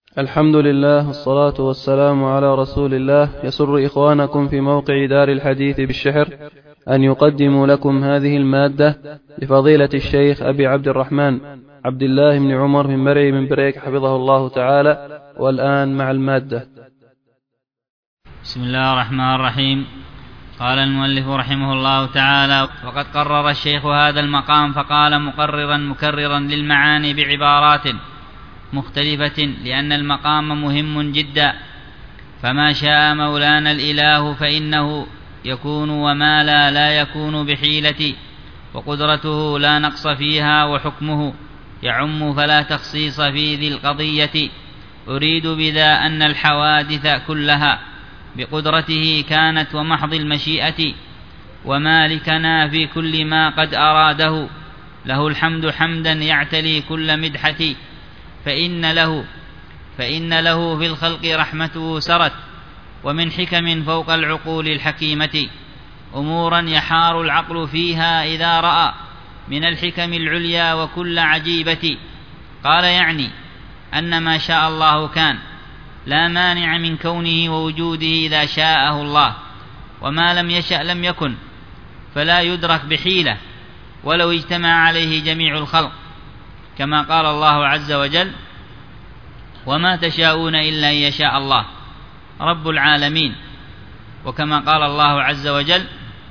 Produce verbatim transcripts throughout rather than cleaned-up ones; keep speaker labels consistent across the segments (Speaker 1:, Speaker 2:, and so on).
Speaker 1: الحمد لله والصلاة والسلام على رسول الله. يسر إخوانكم في موقع دار الحديث بالشحر أن يقدموا لكم هذه المادة لفضيلة الشيخ أبي عبد الرحمن عبد الله بن عمر بن مرعي بن بريك حفظه الله تعالى. والآن مع المادة.
Speaker 2: بسم الله الرحمن الرحيم. قال المؤلف رحمه الله تعالى: وقد قرر الشيخ هذا المقام فقال مقررا مكررا للمعاني بعبارات مختلفة، لأن المقام مهم جدا. فما شاء مولانا الإله فإنه يكون، وما لا لا يكون بحيلة، وقدرته لا نقص فيها، وحكمه يعم فلا تخصيص في ذي القضية. أريد بذا أن الحوادث كلها بقدرته كانت ومحض المشيئة، ومالكنا في كل ما قد أراده، له الحمد حمدا يعتلي كل مدحة. فإن له فإن له في الخلق رحمته سرت، ومن حكم فوق العقول الحكيمة أمورا يحار العقل فيها إذا رأى، من الحكم العليا وكل عجيبة. قال يعني أن ما شاء الله كان، لا مانع من كونه ووجوده إذا شاءه الله، وما لم يشأ لم يكن، فلا يدرك بحيلة ولو اجتمع عليه جميع الخلق، كما قال الله عز وجل: وما تشاءون إلا أن يشاء الله رب العالمين. وكما قال الله عز وجل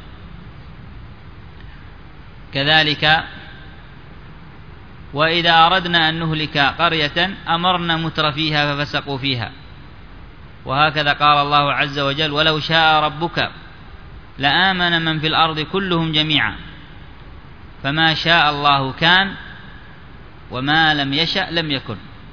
Speaker 2: كذلك: وإذا أردنا أن نهلك قرية أمرنا متر فيها ففسقوا فيها. وهكذا قال الله عز وجل: ولو شاء ربك لآمن من في الأرض كلهم جميعا. فما شاء الله كان، وما لم يشأ لم يكن.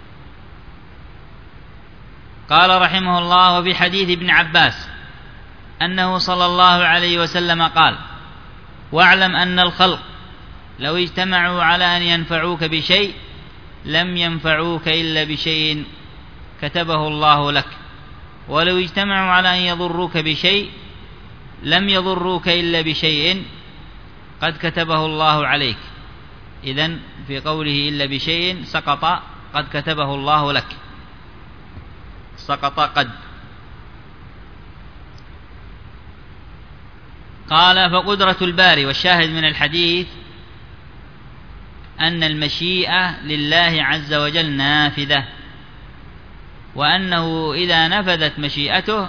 Speaker 2: قال رحمه الله: وفي حديث ابن عباس أنه صلى الله عليه وسلم قال: واعلم أن الخلق لو اجتمعوا على أن ينفعوك بشيء لم ينفعوك إلا بشيء كتبه الله لك، ولو اجتمعوا على أن يضروك بشيء لم يضروك إلا بشيء قد كتبه الله عليك. إذن في قوله إلا بشيء سقط قد كتبه الله لك، سقط قد. قال: فقدرة الباري، والشاهد من الحديث أن المشيئة لله عز وجل نافذة، وأنه إذا نفذت مشيئته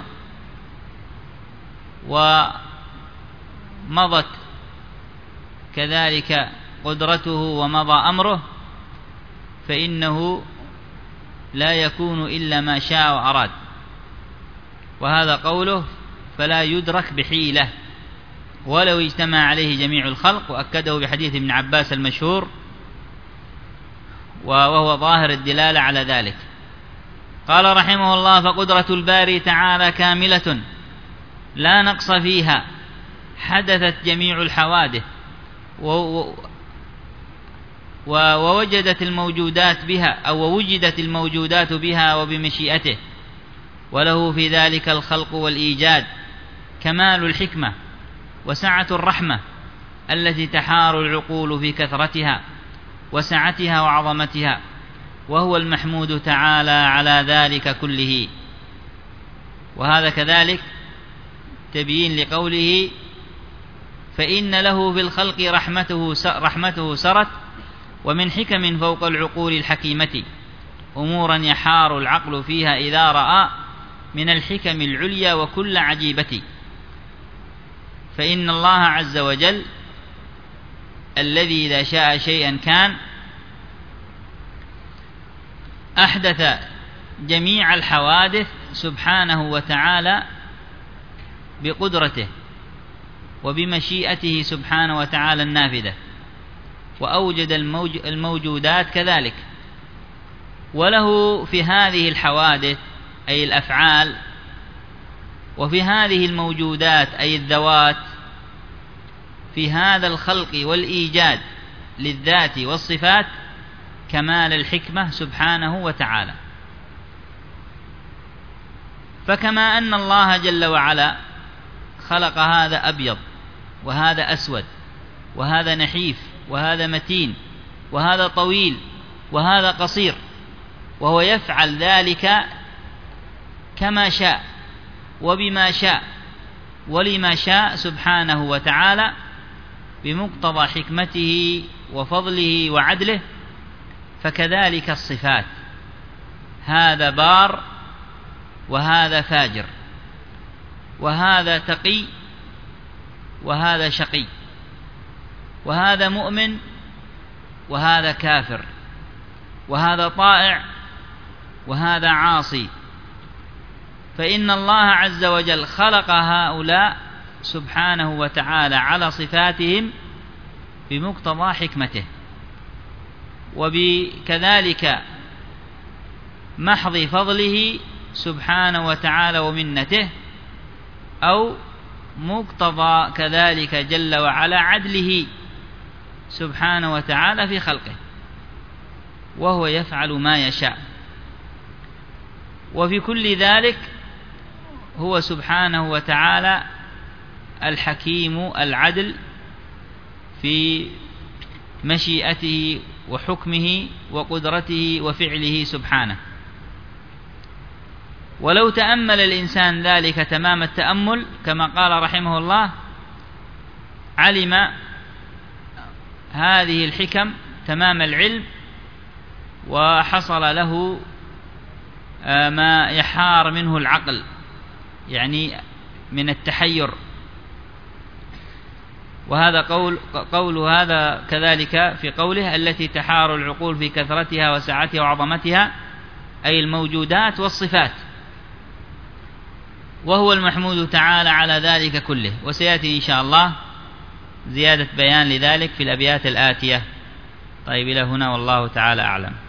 Speaker 2: ومضت كذلك قدرته ومضى أمره فإنه لا يكون إلا ما شاء وأراد. وهذا قوله: فلا يدرك بحيلة ولو اجتمع عليه جميع الخلق، وأكده بحديث ابن عباس المشهور، وهو ظاهر الدلالة على ذلك. قال رحمه الله: فقدرة الباري تعالى كاملة لا نقص فيها، حدثت جميع الحوادث ووجدت الموجودات بها أو ووجدت الموجودات بها وبمشيئته، وله في ذلك الخلق والإيجاد كمال الحكمة وسعة الرحمة التي تحار العقول في كثرتها وسعتها وعظمتها، وهو المحمود تعالى على ذلك كله. وهذا كذلك تبيين لقوله: فإن له في الخلق رحمته رحمته سرت، ومن حكم فوق العقول الحكيمة أمورا يحار العقل فيها إذا رأى، من الحكم العليا وكل عجيبة. فإن الله عز وجل الذي إذا شاء شيئا كان، أحدث جميع الحوادث سبحانه وتعالى بقدرته وبمشيئته سبحانه وتعالى النافذة، وأوجد الموجودات كذلك. وله في هذه الحوادث أي الأفعال، وفي هذه الموجودات أي الذوات، في هذا الخلق والإيجاد للذات والصفات كمال الحكمة سبحانه وتعالى. فكما أن الله جل وعلا خلق هذا أبيض وهذا أسود وهذا نحيف وهذا متين وهذا طويل وهذا قصير، وهو يفعل ذلك كما شاء وبما شاء ولما شاء سبحانه وتعالى بمقتضى حكمته وفضله وعدله. فكذلك الصفات، هذا بار وهذا فاجر، وهذا تقي وهذا شقي، وهذا مؤمن وهذا كافر، وهذا طائع وهذا عاصي. فإن الله عز وجل خلق هؤلاء سبحانه وتعالى على صفاتهم بمقتضى حكمته، وبكذلك محض فضله سبحانه وتعالى ومنته، أو مقتضى كذلك جل وعلا عدله سبحانه وتعالى في خلقه، وهو يفعل ما يشاء. وفي كل ذلك هو سبحانه وتعالى الحكيم العدل في مشيئته وحكمه وقدرته وفعله سبحانه. ولو تأمل الإنسان ذلك تمام التأمل كما قال رحمه الله علم هذه الحكم تمام العلم، وحصل له ما يحار منه العقل، يعني من التحير. وهذا قول قول هذا كذلك في قوله التي تحار العقول في كثرتها وسعتها وعظمتها، أي الموجودات والصفات، وهو المحمود تعالى على ذلك كله. وسيأتي إن شاء الله زيادة بيان لذلك في الأبيات الآتية. طيب إلى هنا والله تعالى أعلم.